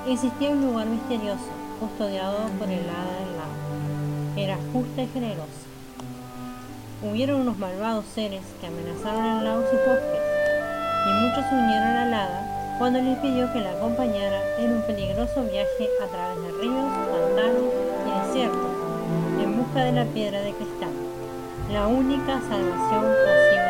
Existía un lugar misterioso, custodiado por el hada del lago. Era justa y generosa. Hubieron unos malvados seres que amenazaron el lago y sus bosques, y muchos se unieron al hada cuando les pidió que la acompañara en un peligroso viaje a través de ríos, pantanos y desiertos, en busca de la piedra de cristal, la única salvación posible